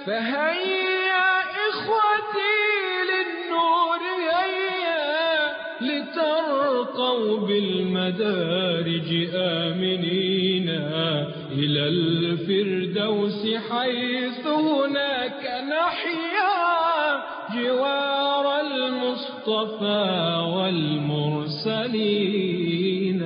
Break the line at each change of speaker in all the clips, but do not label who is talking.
فهيا إخوتي للنور هيا لترقوا بالمدارج آمنين إلى الفردوس حيث هناك نحيا جوار المصطفى والمرسلين.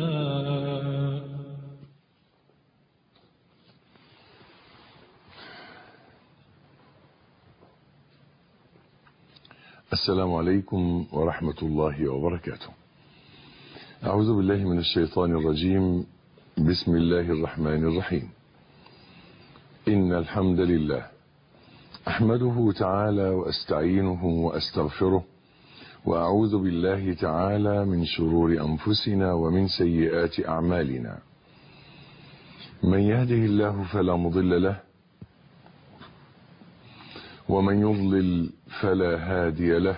السلام عليكم ورحمة الله وبركاته. أعوذ بالله من الشيطان الرجيم. بسم الله الرحمن الرحيم. إن الحمد لله أحمده تعالى وأستعينه وأستغفره، وأعوذ بالله تعالى من شرور أنفسنا ومن سيئات أعمالنا. من يهده الله فلا مضل له، ومن يضلل فلا هادي له،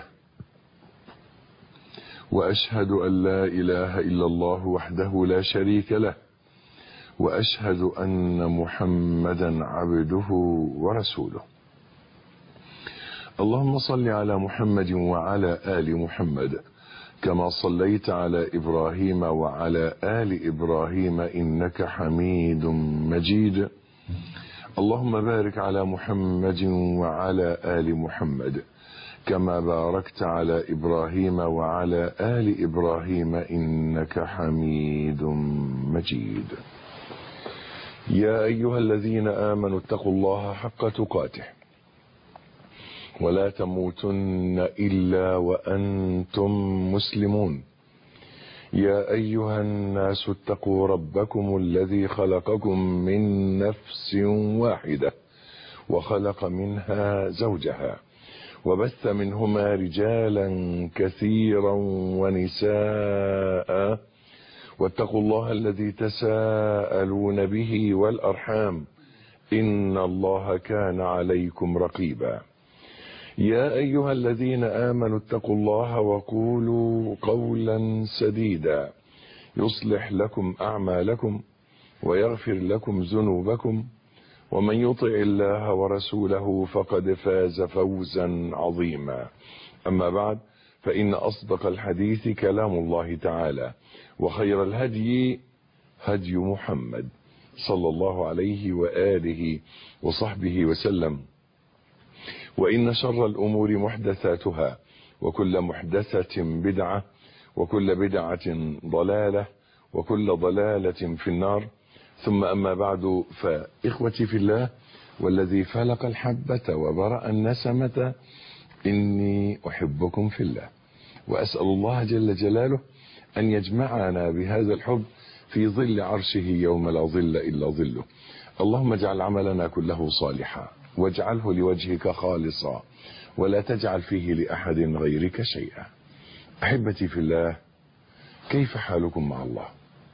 وأشهد أن لا إله إلا الله وحده لا شريك له، وأشهد أن محمدا عبده ورسوله. اللهم صل على محمد وعلى آل محمد كما صليت على إبراهيم وعلى آل إبراهيم إنك حميد مجيد. اللهم بارك على محمد وعلى آل محمد كما باركت على إبراهيم وعلى آل إبراهيم إنك حميد مجيد. يا أيها الذين آمنوا اتقوا الله حق تقاته ولا تموتن إلا وأنتم مسلمون. يا أيها الناس اتقوا ربكم الذي خلقكم من نفس واحدة وخلق منها زوجها وبث منهما رجالا كثيرا ونساء، واتقوا الله الذي تساءلون به والأرحام إن الله كان عليكم رقيبا. يا أيها الذين آمنوا اتقوا الله وقولوا قولا سديدا يصلح لكم أعمالكم ويغفر لكم ذنوبكم، ومن يطع الله ورسوله فقد فاز فوزا عظيما. أما بعد، فإن أصدق الحديث كلام الله تعالى، وخير الهدي هدي محمد صلى الله عليه وآله وصحبه وسلم، وإن شر الأمور محدثاتها، وكل محدثة بدعة، وكل بدعة ضلالة، وكل ضلالة في النار. ثم أما بعد، فإخوتي في الله والذي فلق الحبة وبرأ النسمة، إني أحبكم في الله، وأسأل الله جل جلاله أن يجمعنا بهذا الحب في ظل عرشه يوم لا ظل إلا ظله. اللهم اجعل عملنا كله صالحا، واجعله لوجهك خالصا، ولا تجعل فيه لأحد غيرك شيئا. أحبتي في الله، كيف حالكم مع الله؟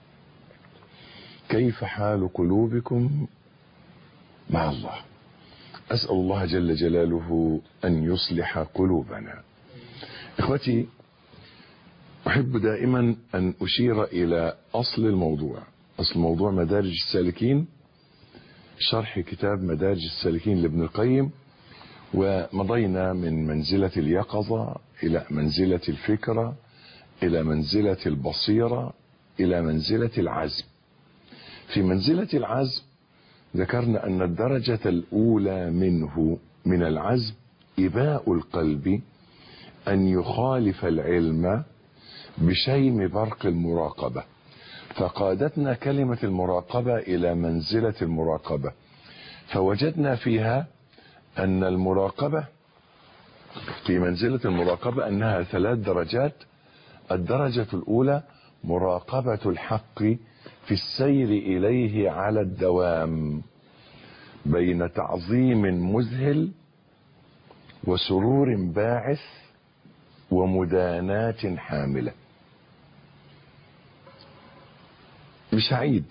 كيف حال قلوبكم مع الله؟ أسأل الله جل جلاله أن يصلح قلوبنا. إخوتي، أحب دائما أن أشير إلى أصل الموضوع. أصل الموضوع مدارج السالكين، شرح كتاب مدارج السالكين لابن القيم، ومضينا من منزلة اليقظة إلى منزلة الفكرة إلى منزلة البصيرة إلى منزلة العزم. في منزلة العزم ذكرنا أن الدرجة الأولى من العزم إباء القلب أن يخالف العلم بشيم برق المراقبة، فقادتنا كلمة المراقبة إلى منزلة المراقبة، فوجدنا فيها أن المراقبة في منزلة المراقبة أنها 3 درجات. الدرجة الأولى مراقبة الحق في السير إليه على الدوام بين تعظيم مذهل وسرور باعث ومدانات حاملة. مش هعيد.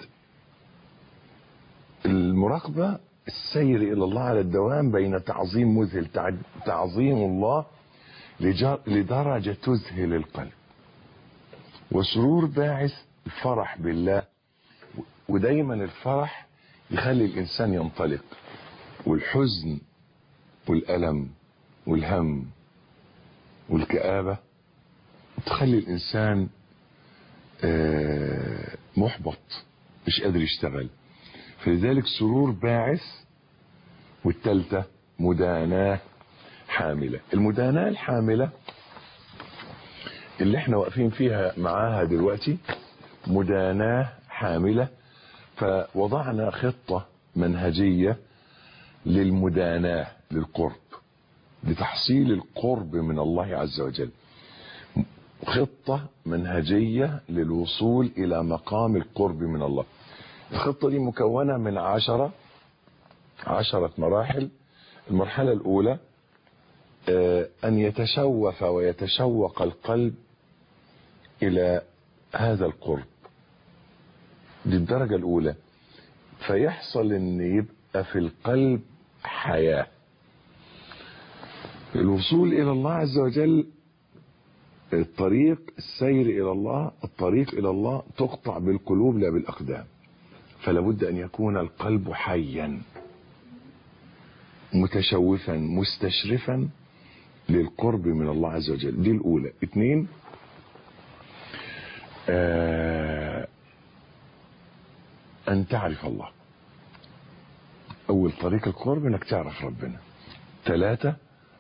المراقبة السير إلى الله على الدوام بين تعظيم مذهل، تعظيم الله لدرجة تذهل القلب، وسرور باعث الفرح بالله، ودايما الفرح يخلي الإنسان ينطلق، والحزن والألم والهم والكآبة تخلي الإنسان محبط مش قادر يشتغل. فلذلك سرور باعث. والثالثة مداناة حاملة. المداناة الحاملة اللي احنا واقفين فيها معاها دلوقتي مداناة حاملة. فوضعنا خطة منهجية للمداناة للقرب، لتحصيل القرب من الله عز وجل. خطة منهجية للوصول إلى مقام القرب من الله. الخطة دي مكونة من 10 مراحل. المرحلة الأولى أن يتشوف ويتشوق القلب إلى هذا القرب. دي الدرجة الأولى. فيحصل أن يبقى في القلب حياة. الوصول إلى الله عز وجل الطريق، السير إلى الله، الطريق إلى الله تقطع بالقلوب لا بالأقدام. فلا بد أن يكون القلب حيا متشوفا مستشرفا للقرب من الله عز وجل. دي الأولى. 2 أن تعرف الله. أول طريق القرب أنك تعرف ربنا. 3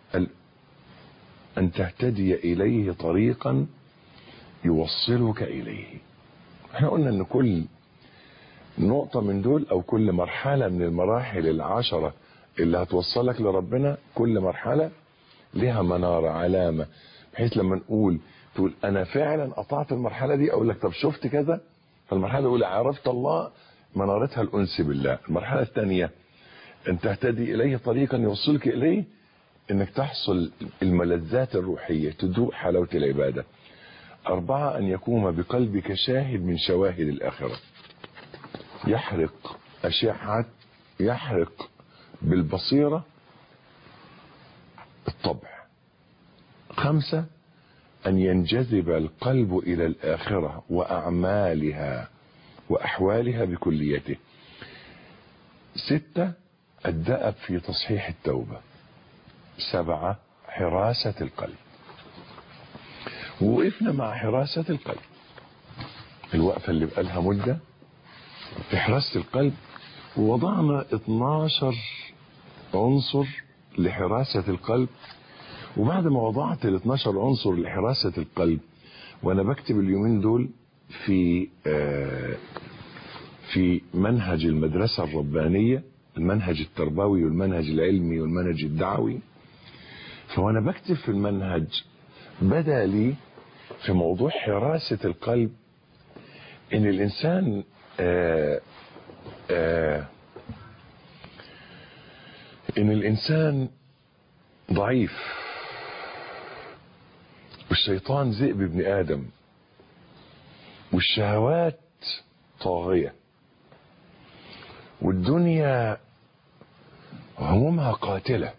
أن تهتدي إليه طريقا يوصلك إليه. احنا قلنا أن كل نقطة من دول أو كل مرحلة من المراحل 10 اللي هتوصلك لربنا، كل مرحلة لها منارة علامة، بحيث لما نقول تقول أنا فعلا قطعت المرحلة دي، أقول لك طب شفت كذا. فالمرحلة الأولى عرفت الله منارتها الأنس بالله. المرحلة الثانية أن تهتدي إليه طريقا يوصلك إليه، انك تحصل الملذات الروحية، تذوق حلاوة العبادة. 4 ان يكون بقلبك شاهد من شواهد الآخرة، يحرق بالبصيرة الطبع. 5 ان ينجذب القلب الى الآخرة وأعمالها وأحوالها بكليته. 6 الدأب في تصحيح التوبة. 7 حراسة القلب. ووقفنا مع حراسة القلب الوقفة اللي بقالها مدة في حراسة القلب، ووضعنا 12 عنصر لحراسة القلب. وبعد ما وضعت ال 12 عنصر لحراسة القلب، وانا بكتب اليومين دول في منهج المدرسة الربانية، المنهج التربوي والمنهج العلمي والمنهج الدعوي، فوانا بكتب في المنهج بدا لي في موضوع حراسة القلب ان الانسان ان الانسان ضعيف، والشيطان ذئب ابن ادم، والشهوات طاغية، والدنيا همومها قاتلة.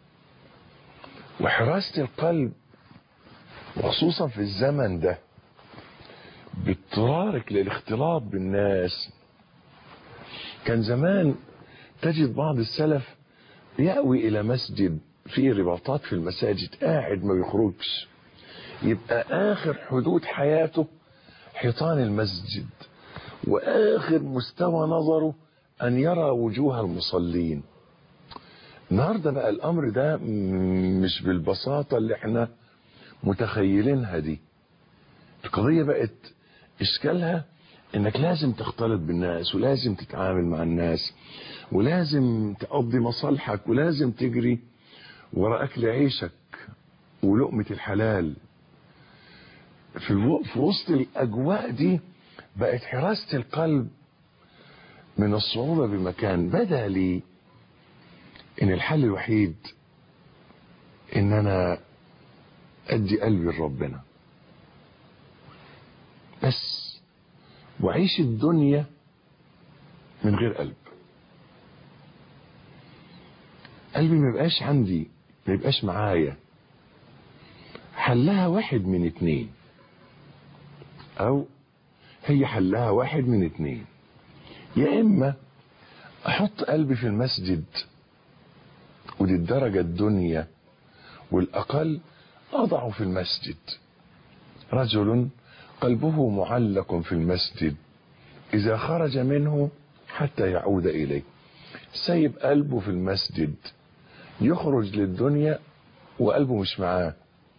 وحراسة القلب وخصوصا في الزمن ده باضطرارك للاختلاط بالناس. كان زمان تجد بعض السلف يأوي إلى مسجد فيه رباطات في المساجد، قاعد ما بيخرجش، يبقى آخر حدود حياته حيطان المسجد، وآخر مستوى نظره أن يرى وجوه المصلين. النهارده بقى الأمر ده مش بالبساطة اللي احنا متخيلينها دي. القضية بقت إشكالها إنك لازم تختلط بالناس، ولازم تتعامل مع الناس، ولازم تقضي مصالحك، ولازم تجري وراء أكل عيشك ولقمة الحلال. في وسط الأجواء دي بقت حراسة القلب من الصعوبة بمكان. بدا لي إن الحل الوحيد إن أنا أدي قلبي لربنا بس، وعيش الدنيا من غير قلب. قلبي ما يبقاش عندي، ما يبقاش معايا. حلها واحد من اتنين، او هي حلها واحد من اتنين. يا اما احط قلبي في المسجد ودي الدرجة الدنيا والأقل، أضع في المسجد. رجل قلبه معلق في المسجد إذا خرج منه حتى يعود إليه. سايب قلبه في المسجد، يخرج للدنيا وقلبه مش معاه.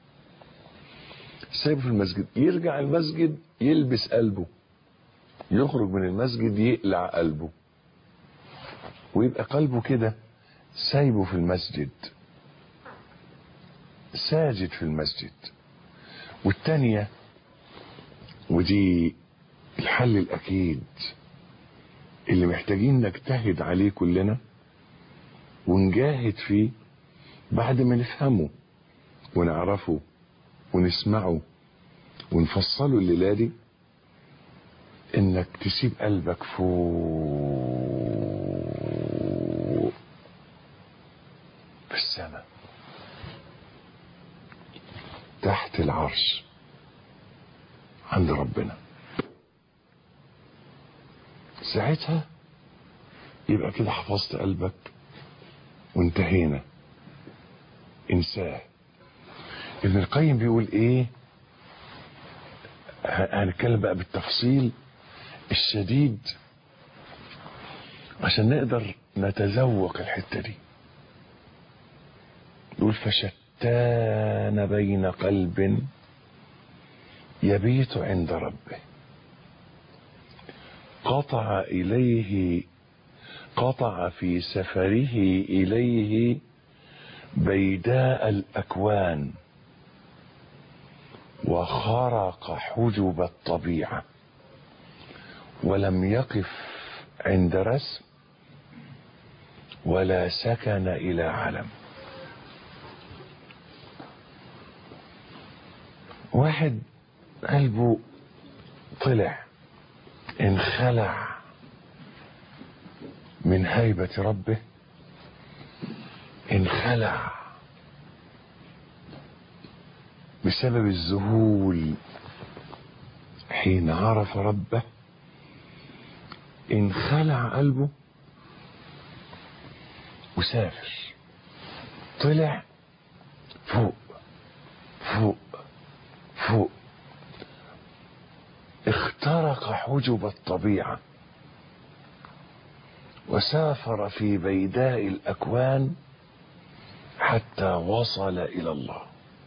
سايبه في المسجد، يرجع المسجد يلبس قلبه، يخرج من المسجد يقلع قلبه، ويبقى قلبه كده سايبه في المسجد، ساجد في المسجد. والتانية، ودي الحل الأكيد اللي محتاجين نجتهد عليه كلنا ونجاهد فيه بعد ما نفهمه ونعرفه ونسمعه ونفصله الليلة دي، انك تسيب قلبك فوق في السماء تحت العرش عند ربنا. ساعتها يبقى كده حفظت قلبك وانتهينا. انساه. ابن القيم بيقول ايه؟ هنتكلم بقى بالتفصيل الشديد عشان نقدر نتذوق الحتة دي. يقول فشتان بين قلب يبيت عند ربه قطع في سفره إليه بيداء الأكوان وخرق حجب الطبيعة ولم يقف عند رسم ولا سكن إلى علم. واحد قلبه طلع انخلع من هيبة ربه، انخلع بسبب الذهول حين عرف ربه، انخلع قلبه وسافر، طلع فوق فوق فوق، اخترق حجب الطبيعة وسافر في بيداء الأكوان حتى وصل إلى الله،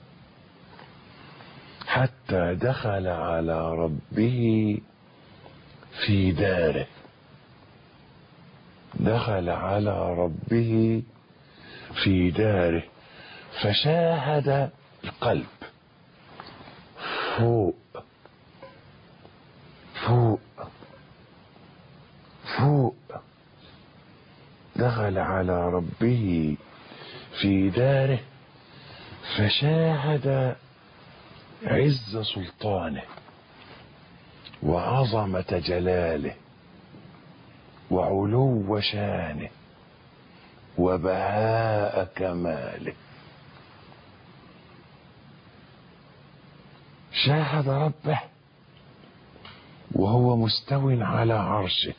حتى دخل على ربه في داره، دخل على ربه في داره فشاهد القلب فوق فوق فوق، دخل على ربه في داره فشاهد عز سلطانه وعظمة جلاله وعلو شانه وبهاء كماله. شاهد ربه وهو مستو على عرشه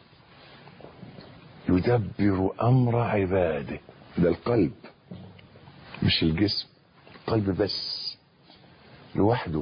يدبر أمر عباده. ده القلب مش الجسم، القلب بس لوحده.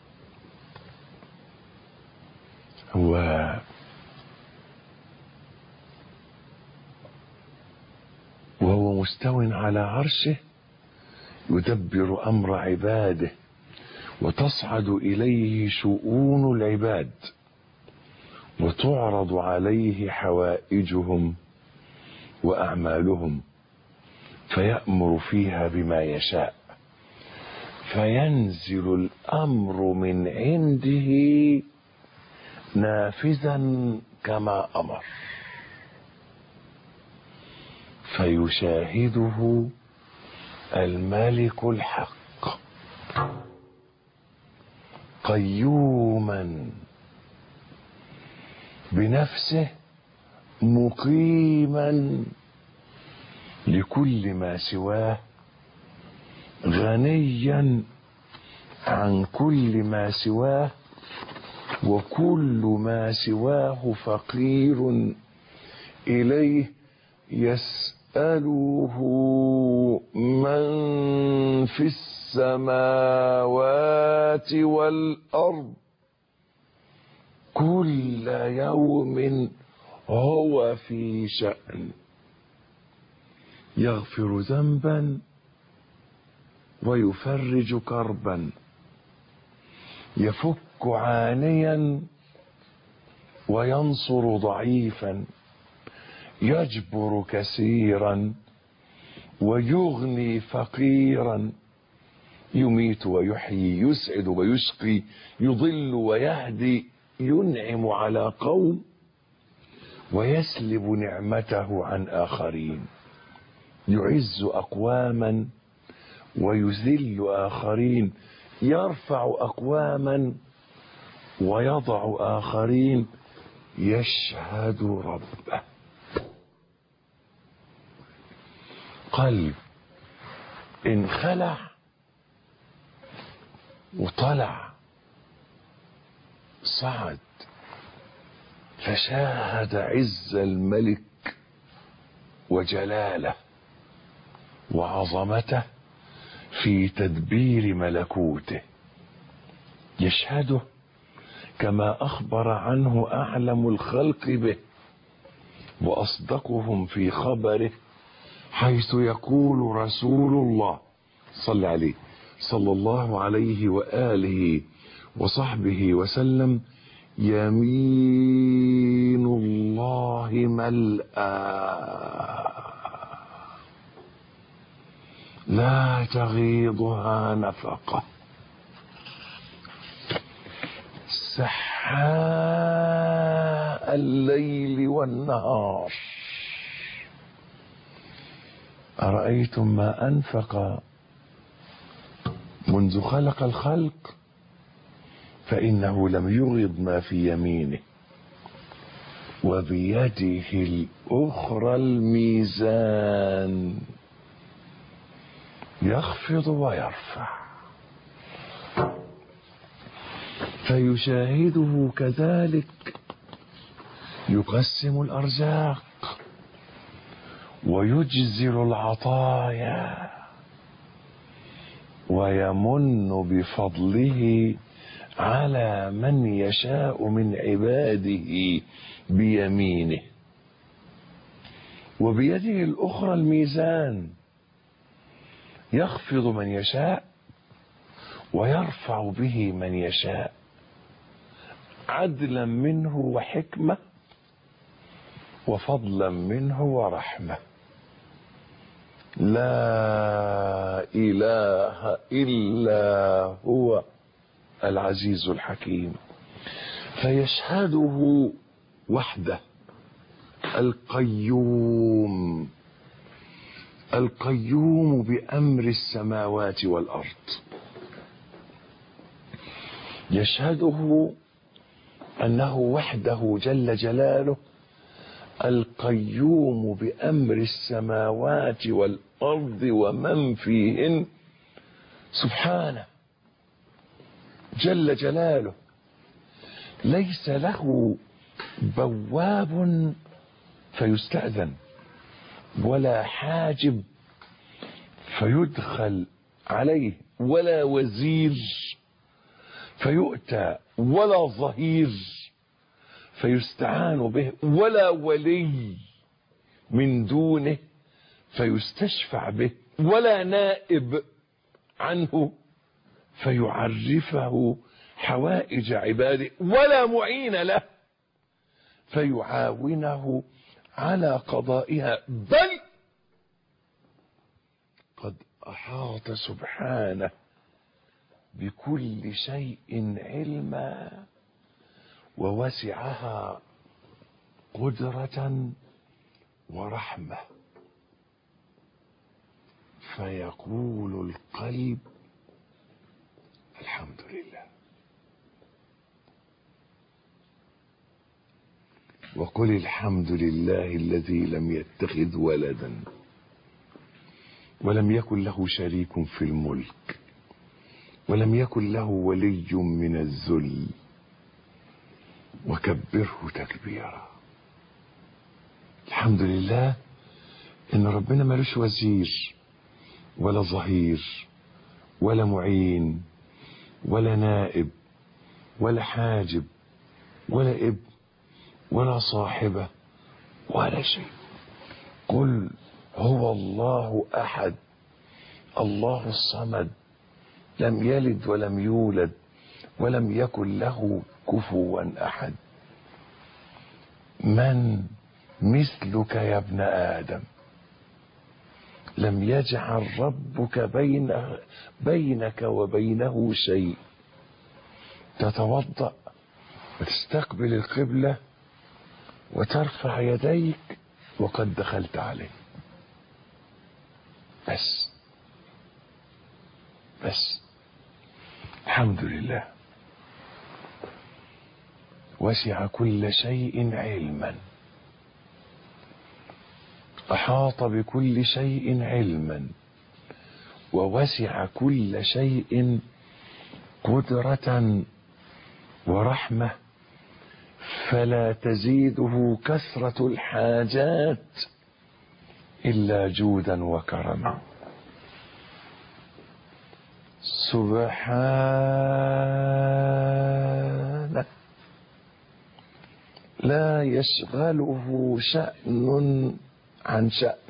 وهو مستو على عرشه يدبر أمر عباده وتصعد إليه شؤون العباد وتعرض عليه حوائجهم وأعمالهم فيأمر فيها بما يشاء، فينزل الأمر من عنده نافذا كما أمر، فيشاهده الملك الحق قيوما بنفسه مقيما لكل ما سواه، غنيا عن كل ما سواه، وكل ما سواه فقير إليه يسأله في السماوات والأرض كل يوم هو في شأن يغفر ذنبا ويفرج كربا يفك عانيا وينصر ضعيفا يجبر كثيرا ويغني فقيرا يميت ويحيي يسعد ويشقي يضل ويهدي ينعم على قوم ويسلب نعمته عن آخرين يعز أقواما ويذل آخرين يرفع أقواما ويضع آخرين يشهد ربه. قلب انخلع وطلع صعد فشاهد عز الملك وجلاله وعظمته في تدبير ملكوته يشهده كما أخبر عنه أعلم الخلق به وأصدقهم في خبره حيث يقول رسول الله صلى الله عليه وآله وصحبه وسلم يمين الله ملأى لا تغيضها نفقة سحاء الليل والنهار أرأيتم ما أنفق منذ خلق الخلق فإنه لم يغض ما في يمينه وبيده الأخرى الميزان يخفض ويرفع فيشاهده كذلك يقسم الأرزاق ويجزل العطايا ويمن بفضله على من يشاء من عباده بيمينه وبيده الأخرى الميزان يخفض من يشاء ويرفع به من يشاء عدلا منه وحكمة وفضلا منه ورحمة لا إله إلا هو العزيز الحكيم فيشهده وحده القيوم بأمر السماوات والأرض يشهده أنه وحده جل جلاله القيوم بأمر السماوات والأرض ومن فيهن سبحانه جل جلاله ليس له بواب فيستأذن ولا حاجب فيدخل عليه ولا وزير فيؤتى ولا ظهير فيستعان به ولا ولي من دونه فيستشفع به ولا نائب عنه فيعرفه حوائج عباده ولا معين له فيعاونه على قضائها بل قد أحاط سبحانه بكل شيء علما ووسعها قدرة ورحمة فيقول القلب الحمد لله وقل الحمد لله الذي لم يتخذ ولدا ولم يكن له شريك في الملك ولم يكن له ولي من الذل وكبره تكبيرا. الحمد لله ان ربنا ملوش وزير ولا ظهير ولا معين ولا نائب ولا حاجب ولا ابن ولا صاحبة ولا شيء. قل هو الله أحد الله الصمد لم يلد ولم يولد ولم يكن له كفوا أحد. من مثلك يا ابن آدم لم يجعل ربك بينك وبينه شيء. تتوضأ وتستقبل القبلة وترفع يديك وقد دخلت عليه. بس الحمد لله. وسع كل شيء علما، أحاط بكل شيء علما، ووسع كل شيء قدرة ورحمة، فلا تزيده كثرة الحاجات إلا جودا وكرما. سبحانه لا يشغله شأن عن شأن،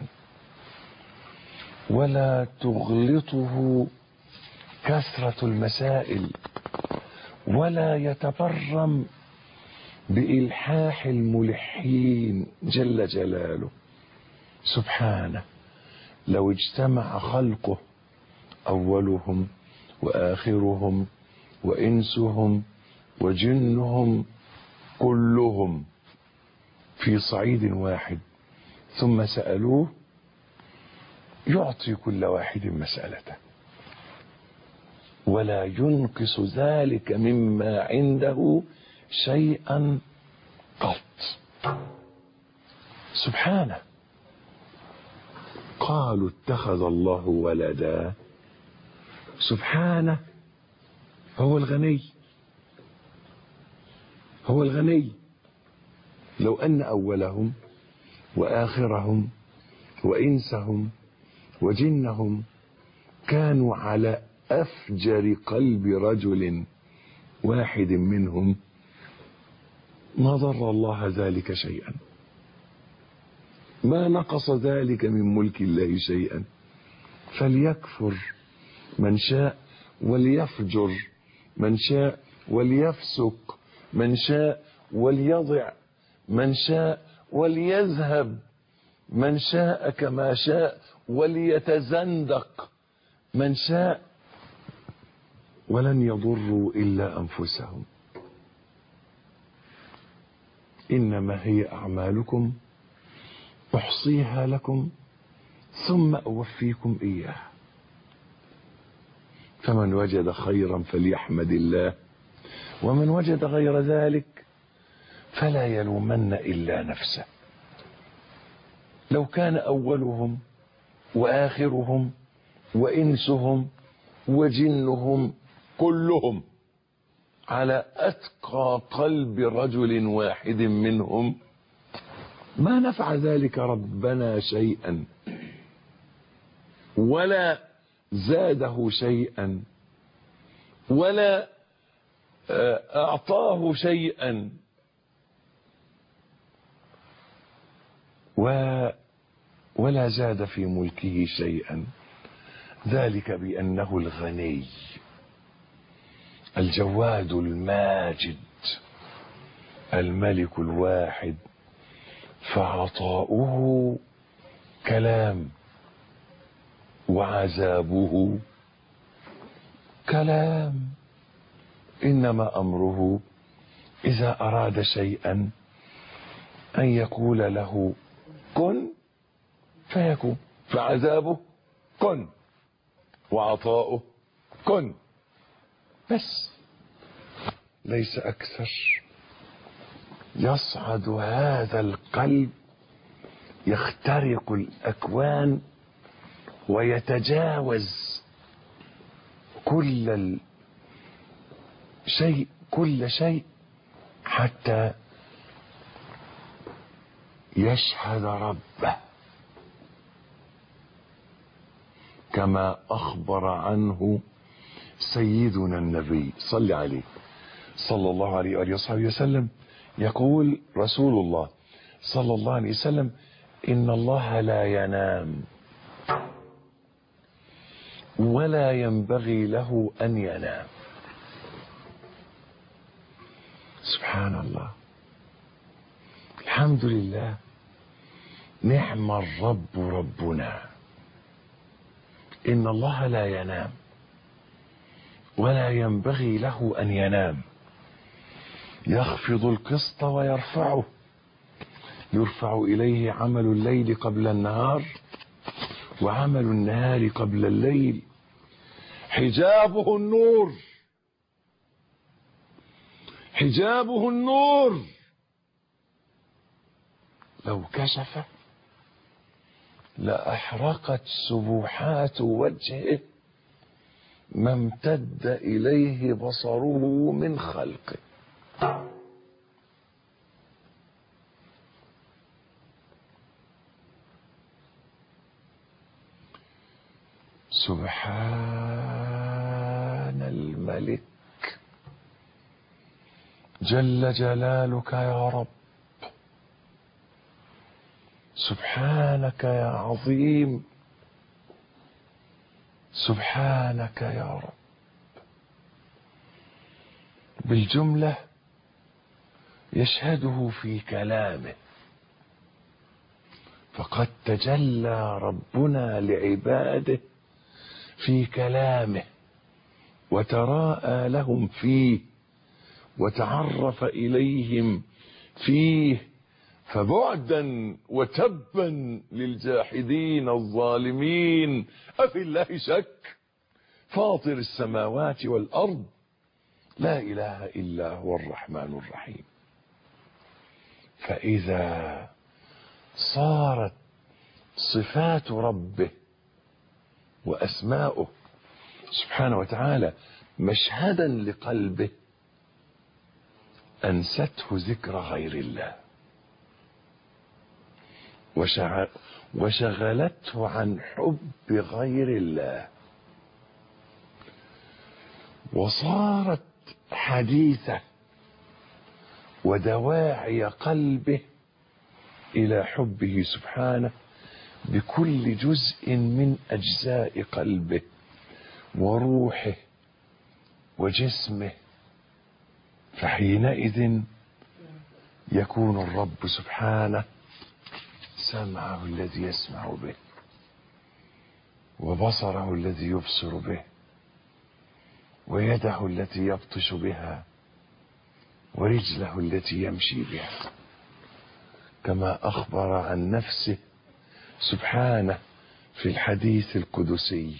ولا تغلطه كثرة المسائل، ولا يتبرم بإلحاح الملحين جل جلاله. سبحانه لو اجتمع خلقه أولهم وآخرهم وإنسهم وجنهم كلهم في صعيد واحد ثم سألوه يعطي كل واحد مسألته، ولا ينقص ذلك مما عنده شيئا قط. سبحانه. قالوا اتخذ الله ولدا. سبحانه هو الغني، هو الغني. لو أن أولهم وآخرهم وإنسهم وجنهم كانوا على أفجر قلب رجل واحد منهم ما ضر الله ذلك شيئا، ما نقص ذلك من ملك الله شيئا. فليكفر من شاء وليفجر من شاء، وليفسق من شاء، وليضع من شاء، وليذهب من شاء كما شاء، وليتزندق من شاء، ولن يضروا إلا أنفسهم. إنما هي أعمالكم أحصيها لكم ثم أوفيكم إياها. فمن وجد خيرا فليحمد الله، ومن وجد غير ذلك فلا يلومن إلا نفسه. لو كان أولهم وآخرهم وإنسهم وجنهم كلهم على أتقى قلب رجل واحد منهم ما نفع ذلك ربنا شيئا ولا زاده شيئا ولا أعطاه شيئا، ولا زاد في ملكه شيئا. ذلك بأنه الغني الجواد الماجد الملك الواحد، فعطاؤه كلام وعذابه كلام. إنما أمره إذا أراد شيئا أن يقول له كن فيكون، فعذابه كن وعطاؤه كن، بس ليس أكثر. يصعد هذا القلب يخترق الأكوان ويتجاوز كل شيء حتى يشهد ربه كما أخبر عنه سيدنا النبي صلى عليه صلى الله عليه وآله وصحبه وسلم يقول رسول الله صلى الله عليه وسلم: إن الله لا ينام ولا ينبغي له أن ينام. سبحان الله، الحمد لله، نعم الرب ربنا. إن الله لا ينام ولا ينبغي له أن ينام، يخفض القسط ويرفعه، يرفع إليه عمل الليل قبل النهار وعمل النهار قبل الليل. حجابه النور، حجابه النور، لو كشف لأحرقت سبحات وجهه ما امتد إليه بصره من خلقه. سبحان الملك جل جلالك يا رب، سبحانك يا عظيم، سبحانك يا رب. بالجملة يشهده في كلامه، فقد تجلى ربنا لعباده في كلامه وتراءى لهم فيه وتعرف إليهم فيه، فبعدا وتبا للجاحدين الظالمين. أفي الله شك؟ فاطر السماوات والأرض، لا إله إلا هو الرحمن الرحيم. فإذا صارت صفات ربه وأسماؤه سبحانه وتعالى مشهدا لقلبه، أنسته ذكر غير الله وشغلته عن حب غير الله، وصارت حديثة ودواعي قلبه إلى حبه سبحانه بكل جزء من أجزاء قلبه وروحه وجسمه. فحينئذ يكون الرب سبحانه سمعه الذي يسمع به، وبصره الذي يبصر به، ويده التي يبطش بها، ورجله التي يمشي بها، كما أخبر عن نفسه سبحانه في الحديث القدسي.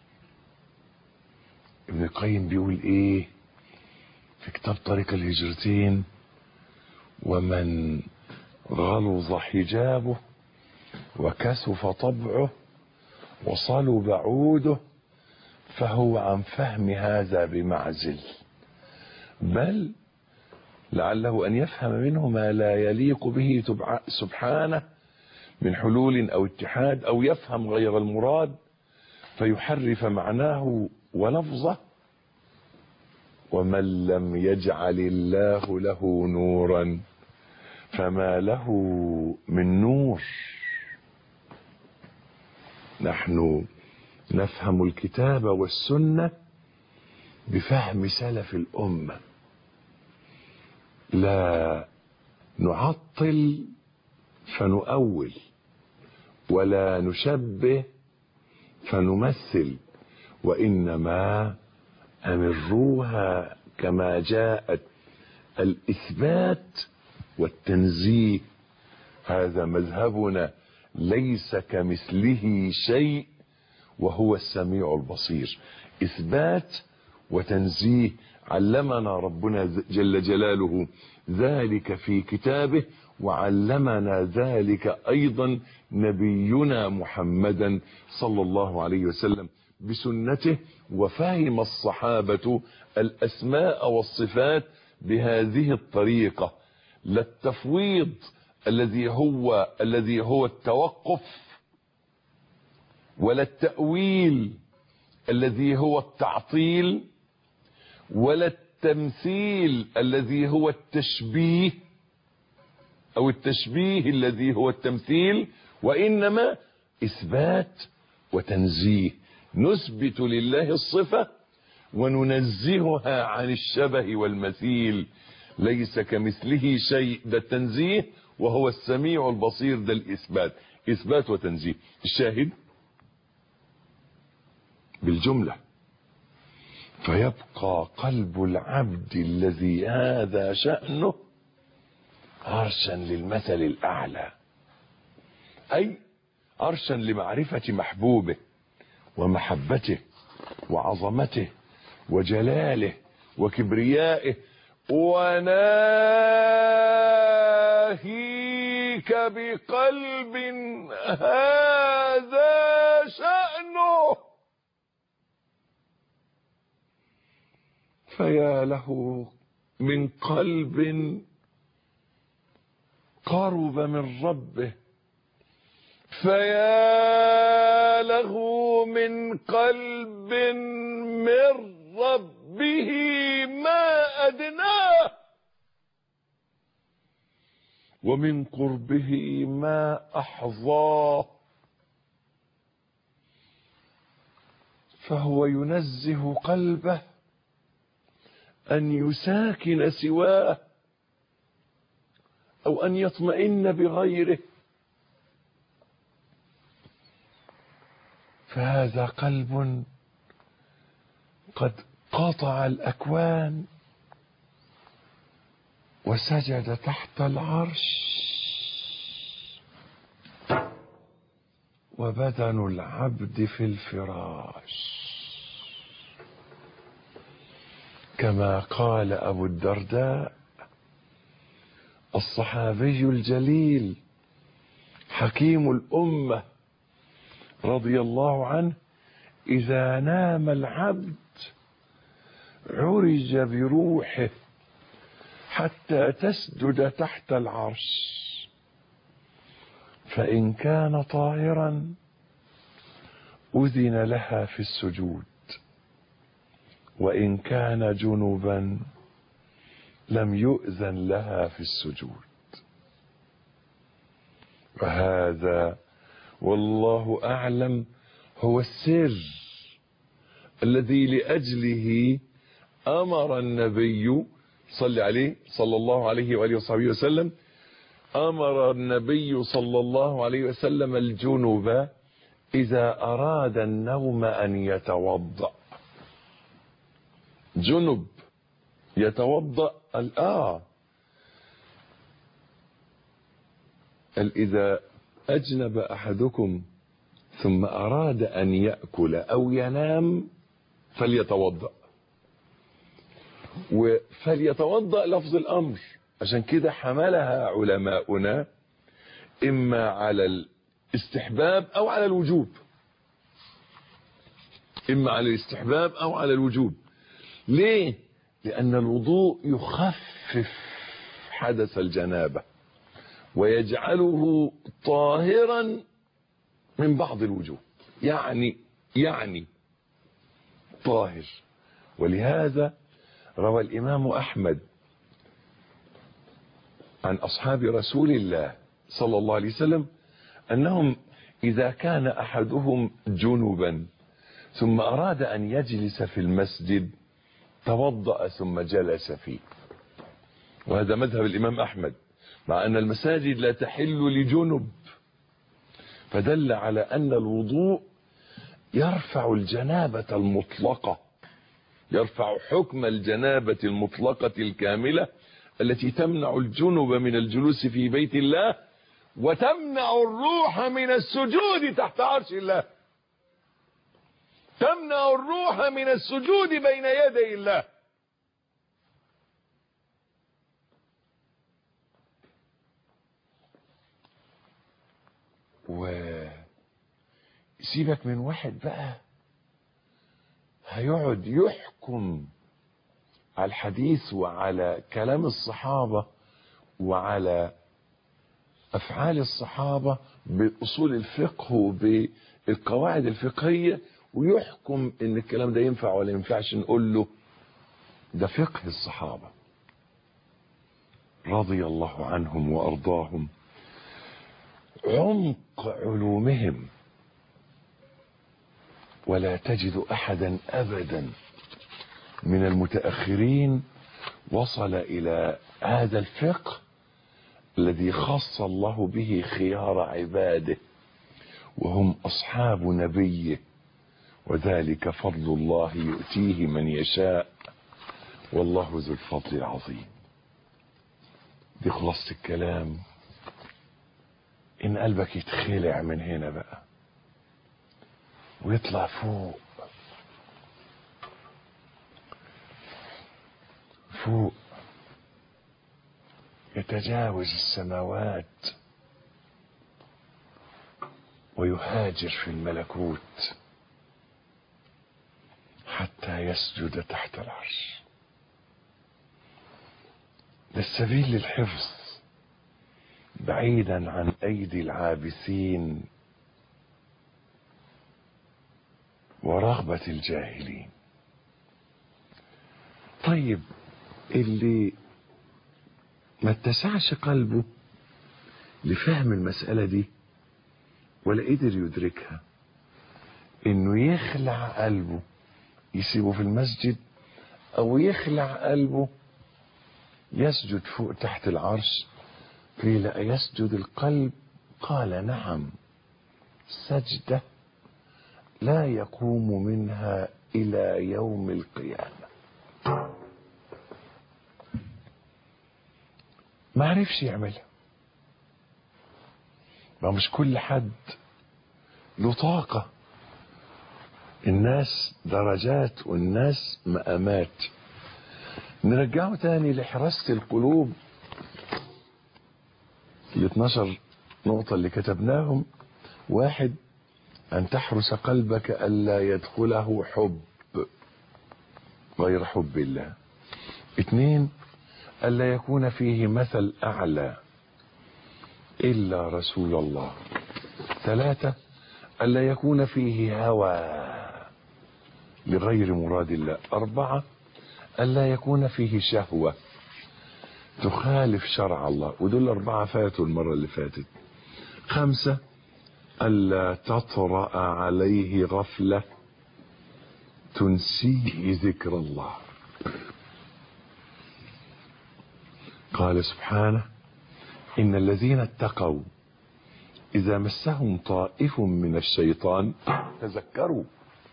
ابن القيم بيقول ايه في كتاب طريق الهجرتين: ومن غلظ حجابه وكسف طبعه وصلب عوده فهو عن فهم هذا بمعزل، بل لعله أن يفهم منه ما لا يليق به سبحانه من حلول أو اتحاد، أو يفهم غير المراد فيحرف معناه ولفظه. ومن لم يجعل الله له نورا فما له من نور. نحن نفهم الكتاب والسنة بفهم سلف الأمة، لا نعطل فنؤول ولا نشبه فنمثل، وإنما أمروها كما جاءت، الإثبات والتنزيه. هذا مذهبنا، ليس كمثله شيء وهو السميع البصير. إثبات وتنزيه، علمنا ربنا جل جلاله ذلك في كتابه، وعلمنا ذلك أيضا نبينا محمدا صلى الله عليه وسلم بسنته، وفهم الصحابة الأسماء والصفات بهذه الطريقة. لا التفويض الذي هو التوقف، ولا التأويل الذي هو التعطيل، ولا التمثيل الذي هو التشبيه، أو التشبيه الذي هو التمثيل، وإنما إثبات وتنزيه. نثبت لله الصفة وننزهها عن الشبه والمثيل. ليس كمثله شيء، ده التنزيه، وهو السميع البصير، ده الإثبات. إثبات وتنزيه. الشاهد بالجملة: فيبقى قلب العبد الذي هذا شأنه عرشا للمثل الأعلى، أي عرشا لمعرفة محبوبه ومحبته وعظمته وجلاله وكبريائه. وناهيك بقلب هذا شأنه، فيا له من قلب قرب من ربه، فيا له من قلب من ربه ما أدناه، ومن قربه ما أحظاه. فهو ينزه قلبه أن يساكن سواه أو أن يطمئن بغيره. فهذا قلب قد قطع الأكوان وسجد تحت العرش، وبدن العبد في الفراش، كما قال أبو الدرداء الصحابي الجليل حكيم الأمة رضي الله عنه: إذا نام العبد عرج بروحه حتى تسجد تحت العرش، فإن كان طاهرا أذن لها في السجود، وإن كان جنبا لم يؤذن لها في السجود. وهذا والله أعلم هو السر الذي لأجله أمر النبي صلى الله عليه وآله وصحبه وسلم، أمر النبي صلى الله عليه وسلم الجنب إذا أراد النوم أن يتوضأ. جنب يتوضأ إذا أجنب أحدكم ثم أراد أن يأكل أو ينام فليتوضأ. فليتوضأ لفظ الأمر، عشان كده حملها علماؤنا إما على الاستحباب أو على الوجوب، إما على الاستحباب أو على الوجوب. ليه؟ لأن الوضوء يخفف حدث الجنابة ويجعله طاهرا من بعض الوجوه، يعني طاهر. ولهذا روى الإمام أحمد عن أصحاب رسول الله صلى الله عليه وسلم أنهم إذا كان أحدهم جنبا ثم أراد أن يجلس في المسجد توضأ ثم جلس فيه. وهذا مذهب الإمام أحمد، مع أن المساجد لا تحل لجنب، فدل على أن الوضوء يرفع الجنابة المطلقة، يرفع حكم الجنابة المطلقة الكاملة التي تمنع الجنب من الجلوس في بيت الله وتمنع الروح من السجود تحت عرش الله، تمنع الروح من السجود بين يدي الله. وسيبك من واحد بقى هيقعد يحكم على الحديث وعلى كلام الصحابة وعلى أفعال الصحابة بأصول الفقه وبالقواعد الفقهية، ويحكم ان الكلام ده ينفع ولا ينفعش، نقول له ده فقه الصحابة رضي الله عنهم وارضاهم، عمق علومهم. ولا تجد احدا ابدا من المتأخرين وصل الى هذا الفقه الذي خص الله به خيار عباده وهم اصحاب نبيه، وذلك فضل الله يؤتيه من يشاء والله ذو الفضل العظيم. دي خلاصة الكلام. ان قلبك يتخلع من هنا بقى ويطلع فوق فوق، يتجاوز السماوات ويهاجر في الملكوت حتى يسجد تحت العرش. ده السبيل للحفظ بعيدا عن ايدي العابثين ورغبة الجاهلين. طيب اللي ما اتسعش قلبه لفهم المسألة دي ولا قدر يدركها، انه يخلع قلبه يسيبه في المسجد، او يخلع قلبه يسجد فوق تحت العرش. قيل أيسجد القلب؟ قال نعم، سجدة لا يقوم منها إلى يوم القيامة. ما عرفش يعملها. ما مش كل حد له طاقة. الناس درجات والناس مقامات. نرجعه تاني لحراسة القلوب، ال 12 نقطة اللي كتبناهم. 1، أن تحرس قلبك ألا يدخله حب غير حب الله. 2، ألا يكون فيه مثل أعلى إلا رسول الله. 3، ألا يكون فيه هوى لغير مراد الله. 4، ألا يكون فيه شهوة تخالف شرع الله، ودول 4 فاتوا المرة اللي فاتت. 5، ألا تطرأ عليه غفلة تنسيه ذكر الله. قال سبحانه: إن الذين اتقوا إذا مسهم طائف من الشيطان تذكروا.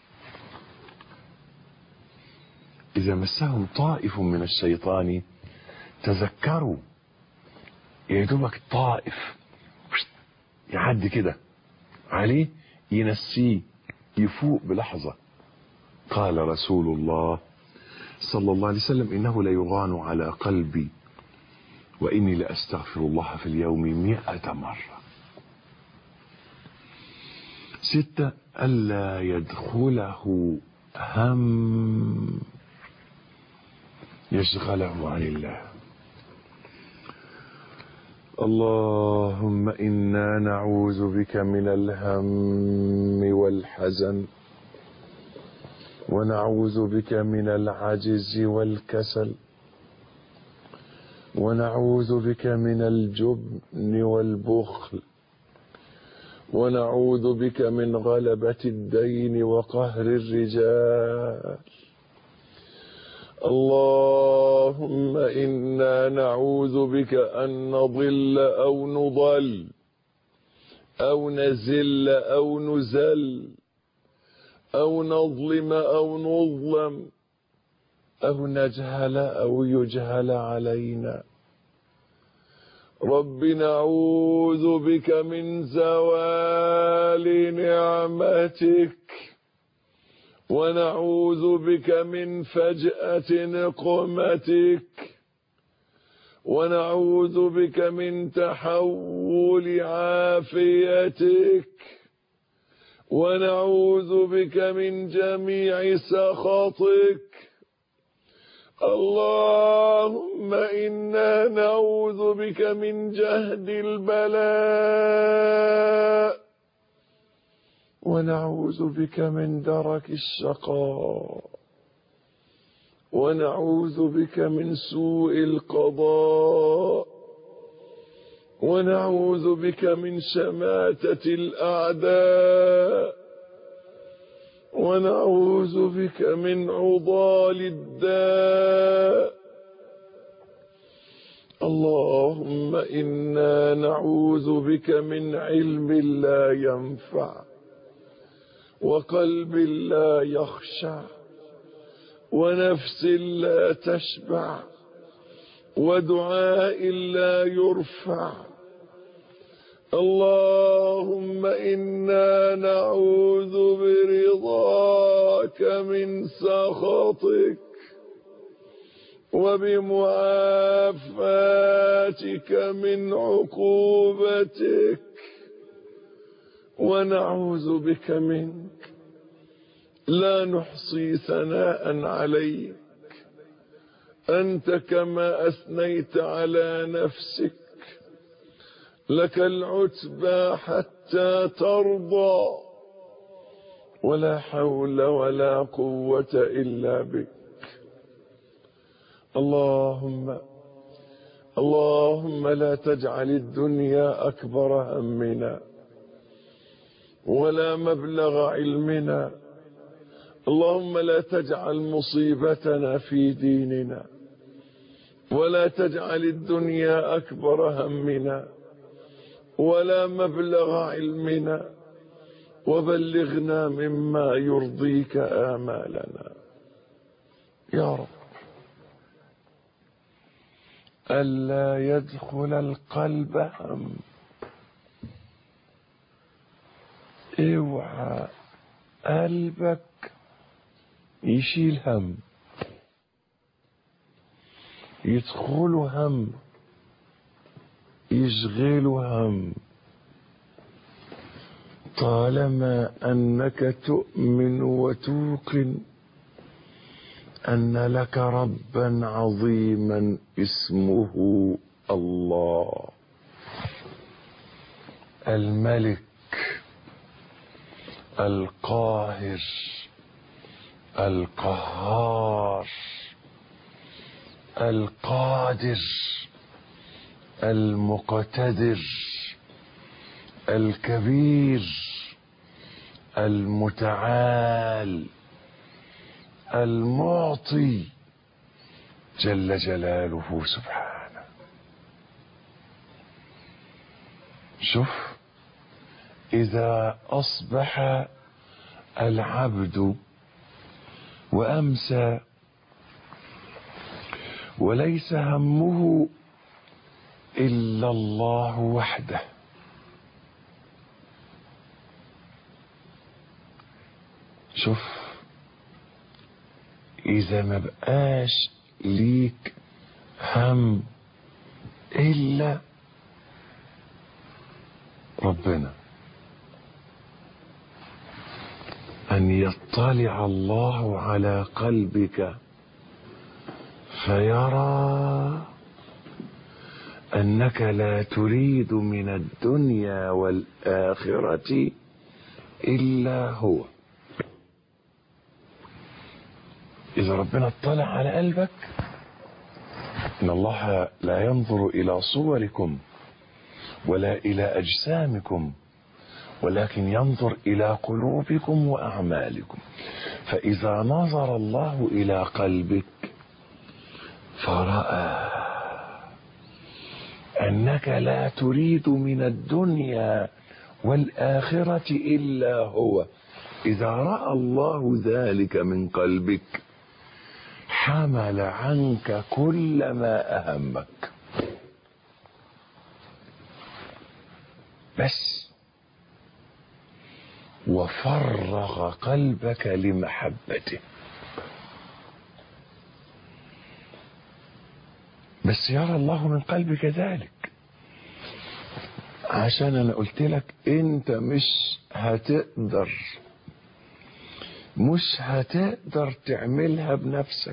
إذا مسهم طائف من الشيطان تذكروا. يا دوبك طائف يعدي كده عليه ينسيه يفوق بلحظة. قال رسول الله صلى الله عليه وسلم: إنه ليغان على قلبي وإني لأستغفر الله في اليوم 100 مرة. 6، ألا يدخله هم يشغله عن الله. اللهم إنا نعوذ بك من الهم والحزن، ونعوذ بك من العجز والكسل، ونعوذ بك من الجبن والبخل، ونعوذ بك من غلبة الدين وقهر الرجال. اللهم إنا نعوذ بك أن نضل أو نضل أو نزل أو نزل أو نظلم أو نظلم أو نجهل أو يجهل علينا. رب نعوذ بك من زوال نعمتك، ونعوذ بك من فجأة نقمتك، ونعوذ بك من تحول عافيتك، ونعوذ بك من جميع سخطك. اللهم إنا نعوذ بك من جهد البلاء ونعوذ بك من درك الشقاء، ونعوذ بك من سوء القضاء، ونعوذ بك من شماتة الأعداء، ونعوذ بك من عضال الداء. اللهم إنا نعوذ بك من علم لا ينفع، وقلب لا يخشع، ونفس لا تشبع، ودعاء لا يرفع. اللهم إنا نعوذ برضاك من سخطك، وبمعافاتك من عقوبتك، ونعوذ بك منك لا نحصي ثناء عليك أنت كما أثنيت على نفسك، لك العتبى حتى ترضى، ولا حول ولا قوة إلا بك. اللهم لا تجعل الدنيا أكبر همنا ولا مبلغ علمنا. اللهم لا تجعل مصيبتنا في ديننا، ولا تجعل الدنيا أكبر همنا ولا مبلغ علمنا، وبلغنا مما يرضيك آمالنا يا رب. ألا يدخل القلب هم. اوعى قلبك يشيل هم، يدخل هم، يشغل هم، طالما أنك تؤمن وتوقن أن لك ربا عظيما اسمه الله الملك القاهر القهار القادر المقتدر الكبير المتعال المعطي جل جلاله سبحانه. شوف، إذا أصبح العبد وأمسى وليس همه إلا الله وحده، شوف، إذا ما بقاش ليك هم إلا ربنا، أن يطلع الله على قلبك فيرى أنك لا تريد من الدنيا والآخرة إلا هو. إذا ربنا اطلع على قلبك، إن الله لا ينظر إلى صوركم ولا إلى أجسامكم، ولكن ينظر إلى قلوبكم وأعمالكم. فإذا نظر الله إلى قلبك فرأى أنك لا تريد من الدنيا والآخرة إلا هو، إذا رأى الله ذلك من قلبك حمل عنك كل ما أهمك، بس وفرغ قلبك لمحبته. بس يرى الله من قلبك ذلك، عشان أنا قلت لك أنت مش هتقدر تعملها بنفسك.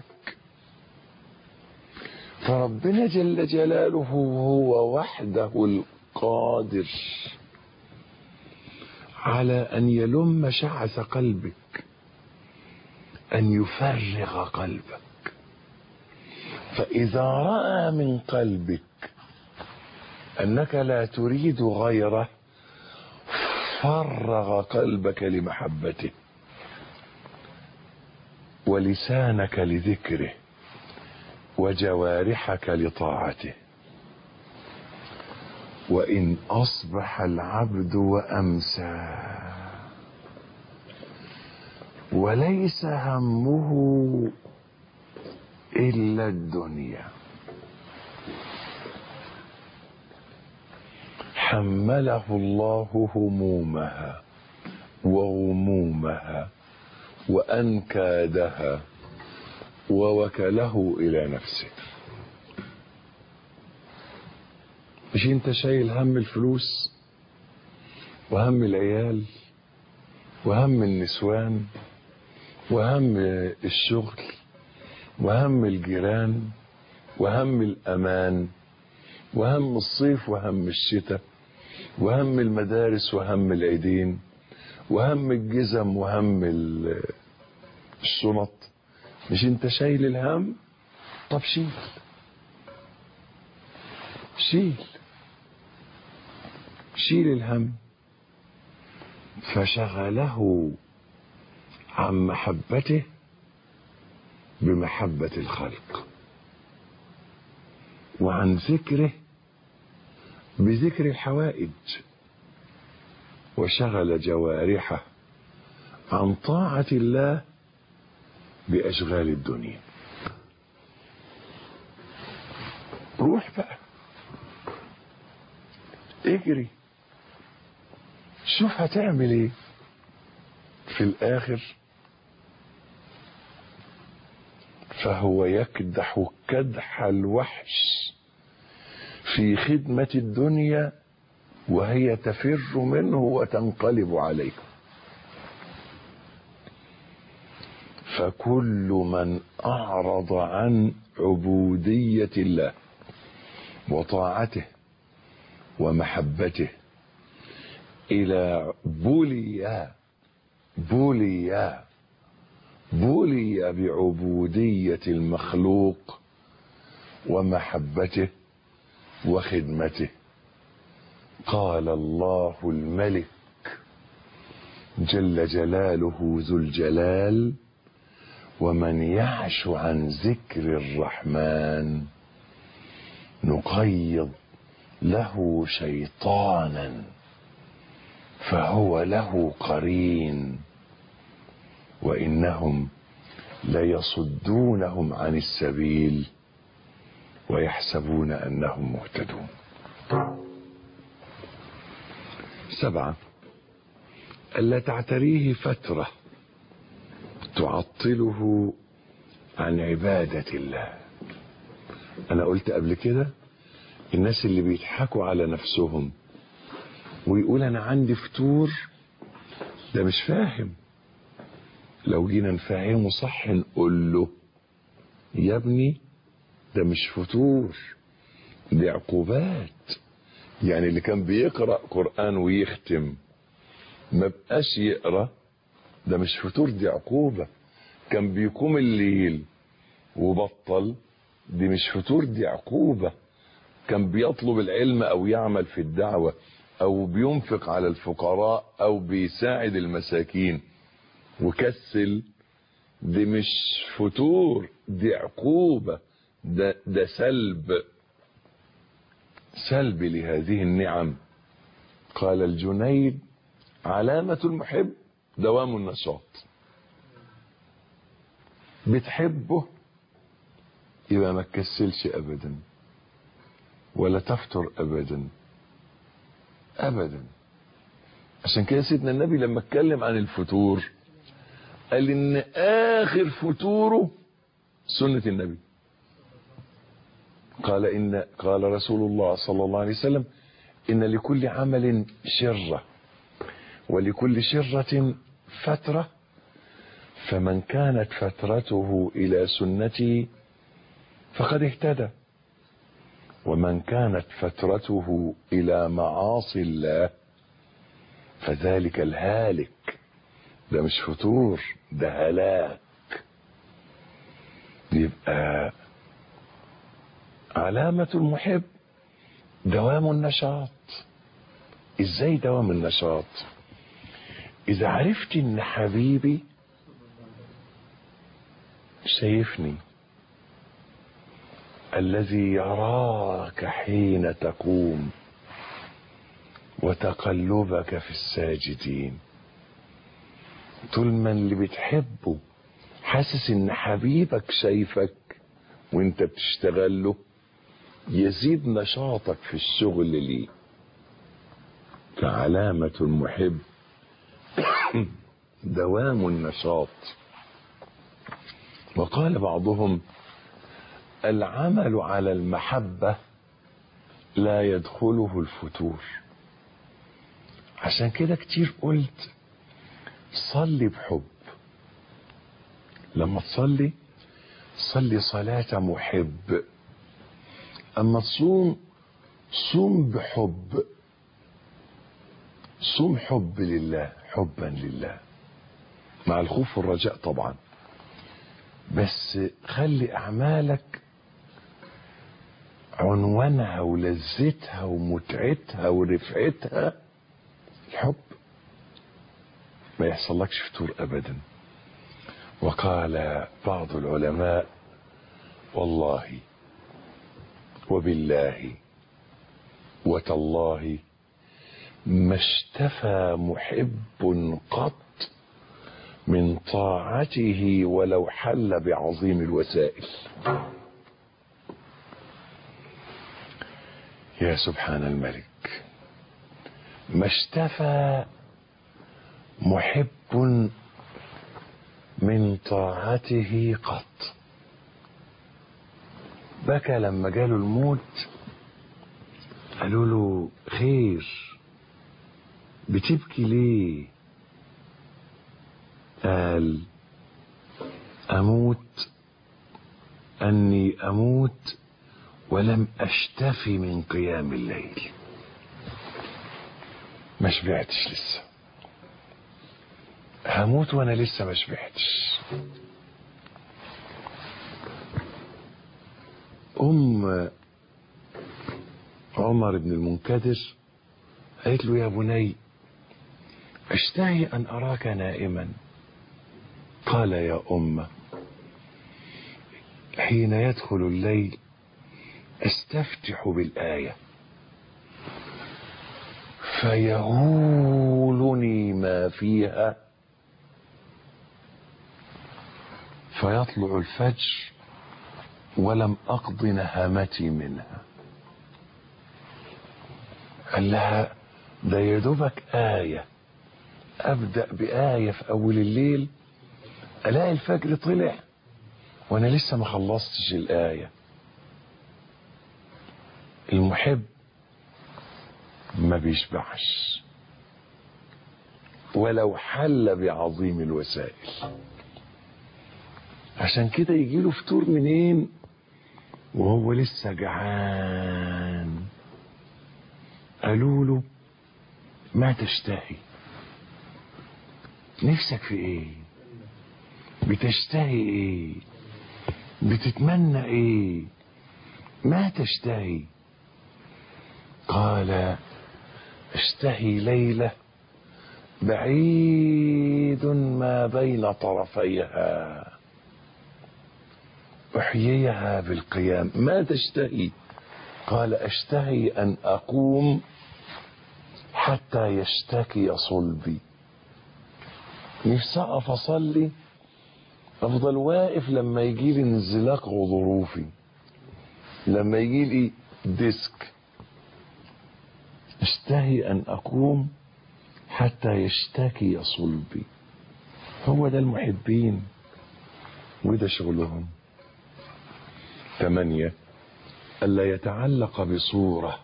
فربنا جل جلاله هو وحده القادر على أن يلم شعث قلبك، أن يفرغ قلبك. فإذا رأى من قلبك أنك لا تريد غيره فرغ قلبك لمحبته ولسانك لذكره وجوارحك لطاعته. وإن أصبح العبد وأمسى وليس همه إلا الدنيا حمله الله همومها وغمومها وأنكادها ووكله إلى نفسه. مش انت شايل هم الفلوس وهم العيال وهم النسوان وهم الشغل وهم الجيران وهم الأمان وهم الصيف وهم الشتاء وهم المدارس وهم العيدين وهم الجزم وهم الشنط؟ مش انت شايل الهم؟ طب شيل الهم. فشغله عن محبته بمحبة الخلق، وعن ذكره بذكر الحوائج، وشغل جوارحه عن طاعة الله بأشغال الدنيا. روح بقى اجري، شوف هتعمل ايه في الآخر. فهو يكدح كدح الوحش في خدمة الدنيا وهي تفر منه وتنقلب عليه. فكل من أعرض عن عبودية الله وطاعته ومحبته إلى بولي بعبودية المخلوق ومحبته وخدمته. قال الله الملك جل جلاله ذو الجلال: ومن يعش عن ذكر الرحمن نقيض له شيطانا فهو له قرين وإنهم ليصدونهم عن السبيل ويحسبون أنهم مهتدون. 7. ألا تعتريه فترة تعطله عن عبادة الله. أنا قلت قبل كده الناس اللي بيضحكوا على نفسهم ويقول أنا عندي فطور، ده مش فاهم. لو جينا نفهمه صح نقول له يا ابني ده مش فطور، دي عقوبات. يعني اللي كان بيقرأ قرآن ويختم ما بقاش يقرأ، ده مش فطور، دي عقوبة. كان بيقوم الليل وبطل، دي مش فطور، دي عقوبة. كان بيطلب العلم أو يعمل في الدعوة أو بينفق على الفقراء أو بيساعد المساكين وكسل، دي مش فطور، دي عقوبة. ده سلب لهذه النعم. قال الجنيد: علامة المحب دوام النشاط. بتحبه يبقى ما تكسلش أبدا ولا تفتر أبدا. عشان كده سيدنا النبي لما اتكلم عن الفتور قال إن آخر فتوره سنة النبي. قال رسول الله صلى الله عليه وسلم: إن لكل عمل شرة ولكل شرة فترة، فمن كانت فترته إلى سنتي فقد اهتدى، ومن كانت فترته إلى معاصي الله فذلك الهالك، ده مش فتور، ده هلاك. يبقى علامة المحب دوام النشاط. ازاي دوام النشاط؟ اذا عرفت ان حبيبي شايفني، الذي يراك حين تقوم وتقلبك في الساجدين، طول ما اللي بتحبه حاسس ان حبيبك شايفك وانت بتشتغل له، يزيد نشاطك في الشغل ليه. فعلامة المحب دوام النشاط. وقال بعضهم: العمل على المحبة لا يدخله الفتور. عشان كده كتير قلت صلي بحب. لما تصلي صلي صلاة محب. اما تصوم صوم بحب، صوم حب لله، حبا لله مع الخوف والرجاء طبعا، بس خلي اعمالك عنوانها ولذتها ومتعتها ورفعتها الحب، ما يحصلكش فتور ابدا. وقال بعض العلماء: والله وبالله وتالله ما اشتفى محب قط من طاعته ولو حل بعظيم الوسائل. يا سبحان الملك، ما اشتفى محب من طاعته قط. بكى لما جاله الموت، قالوا له: خير، بتبكي ليه؟ قال: أني أموت ولم أشتفي من قيام الليل. ما شبعتش لسه، هموت وأنا لسه ما شبعتش. عمر بن المنكدر قالت له: يا بني، اشتهي أن أراك نائما. قال: يا أمة، حين يدخل الليل استفتح بالآية فيهولني ما فيها، فيطلع الفجر ولم أقض نهمتي منها. قال لها: ده يدوبك آية، أبدأ بآية في أول الليل ألاقي الفجر طلع وأنا لسه ما خلصتش الآية. المحب ما بيشبعش ولو حل بعظيم الوسائل. عشان كده يجيله فتور منين وهو لسه جعان؟ قالوا له: ما تشتهي؟ نفسك في ايه؟ بتشتهي ايه؟ بتتمنى ايه؟ ما تشتهي؟ قال: اشتهي ليلة بعيد ما بين طرفيها احييها بالقيام. ما تشتهي؟ قال: اشتهي ان اقوم حتى يشتكي صلبي. نفسي اقف اصلي، افضل واقف لما يجي لي انزلاق غضروفي، لما يجي لي ديسك. اشتهي ان اقوم حتى يشتكي صلبي. هو ده المحبين وده شغلهم. 8: ألا يتعلق بصورة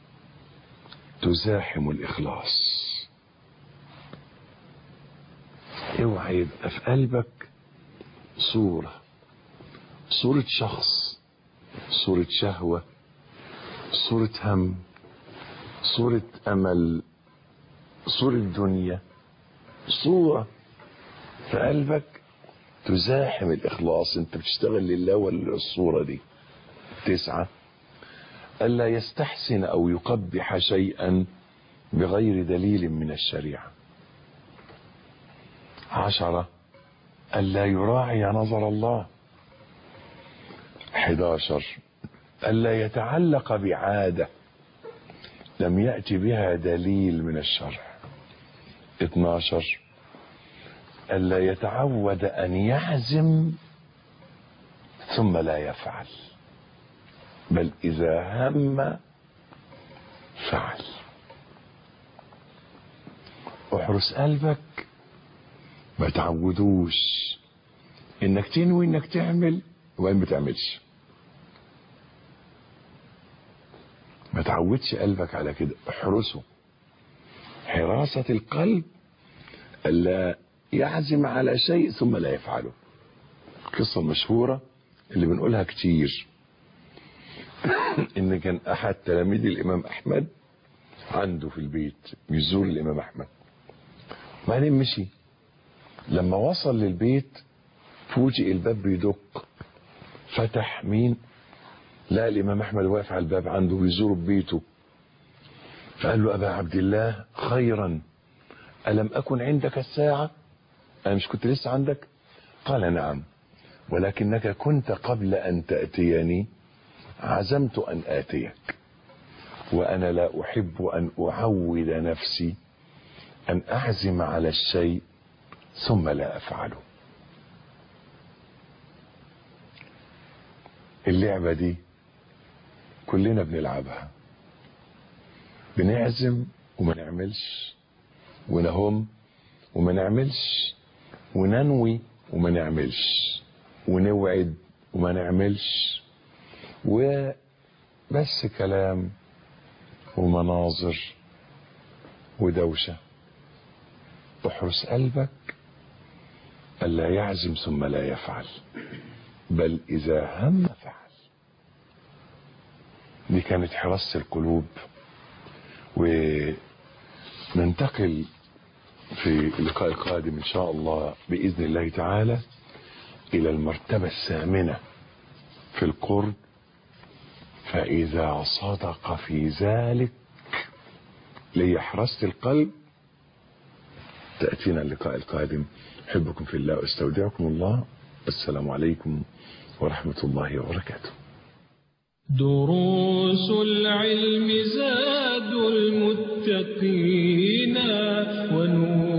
تزاحم الإخلاص. اوعى يبقى في قلبك صورة شخص، صورة شهوة، صورة هم، صورة أمل، صورة الدنيا صورة في قلبك تزاحم الإخلاص. أنت بتشتغل لله ولا الصورة دي؟ 9 ألا يستحسن أو يقبح شيئا بغير دليل من الشريعة. 10 ألا يراعي نظر الله. 11 ألا يتعلق بعادة لم يأتي بها دليل من الشرع. 12 ألا يتعود أن يعزم ثم لا يفعل، بل إذا هم فعل. احرس قلبك، ما تعودوش انك تنوي انك تعمل وين ما تعملش. ما تعودش قلبك على كده، احرسه. حراسة القلب ألا يعزم على شيء ثم لا يفعله. القصة المشهورة اللي بنقولها كتير ان كان احد تلاميذ الامام احمد عنده في البيت يزور الامام احمد، وبعدين مشي. لما وصل للبيت فوجئ الباب بيدق، فتح، مين؟ لا، الامام احمد واقف على الباب عنده بيزوره ببيته. فقال له: ابا عبد الله خيرا، الم اكن عندك الساعة؟ انا مش كنت لسه عندك؟ قال: نعم، ولكنك كنت قبل ان تأتيني عزمت ان آتيك، وانا لا احب ان اعود نفسي ان اعزم على الشيء ثم لا افعله. اللعبة دي كلنا بنلعبها، بنعزم وما نعملش، ونهم وما نعملش، وننوي وما نعملش، ونوعد وما نعملش، وبس كلام ومناظر ودوشة. احرس قلبك ألا يعزم ثم لا يفعل، بل إذا هم فعل. دي كانت حراسة القلوب. وننتقل في اللقاء القادم إن شاء الله بإذن الله تعالى إلى المرتبة الثامنة في القرب، فإذا صدق في ذلك ليحرس القلب. تأتينا اللقاء القادم. أحبكم في الله واستودعكم الله. السلام عليكم ورحمة الله وبركاته.
دروس العلم زاد المتقين ونور